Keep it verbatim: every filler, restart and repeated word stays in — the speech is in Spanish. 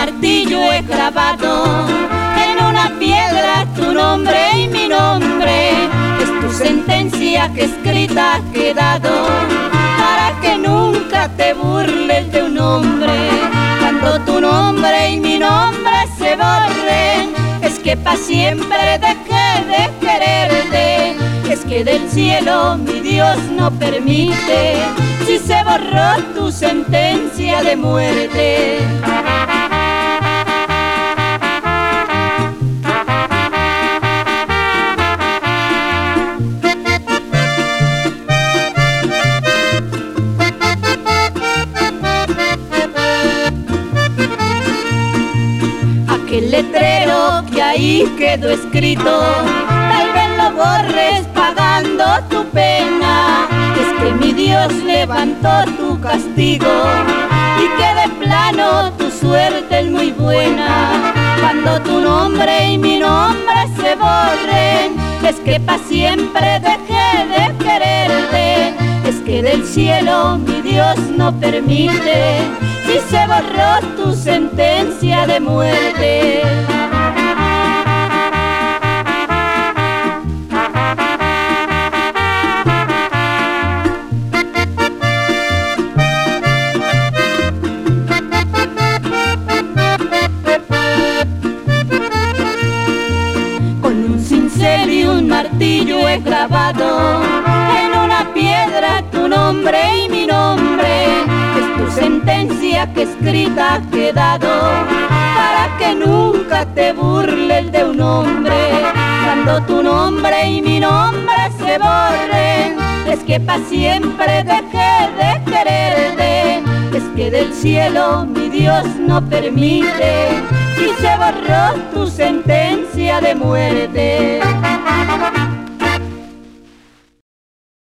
martillo he clavado en una piedra tu nombre y mi nombre. Es tu sentencia que escrita ha quedado para que nunca te burles de un hombre. Cuando tu nombre y mi nombre se borren, es que pa' siempre dejé de quererte. Es que del cielo mi Dios no permite, si se borró tu sentencia de muerte. Aquel letrero que ahí quedó escrito, tal vez lo borres pagando tu pena. Es que mi Dios levantó tu castigo y que de plano tu suerte es muy buena. Cuando tu nombre y mi nombre se borren, es que pa' siempre dejé de quererte. Es que del cielo mi Dios no permite, si se borró tu sentencia de muerte. Con un cincel y un martillo he clavado en una piedra tu nombre y mi nombre. Es tu sentencia que escrita ha quedado para que nunca te burles de un hombre. Cuando tu nombre y mi nombre se borren, es que pa' siempre dejé de quererte. Es que del cielo mi Dios no permite, y se borró tu sentencia de muerte.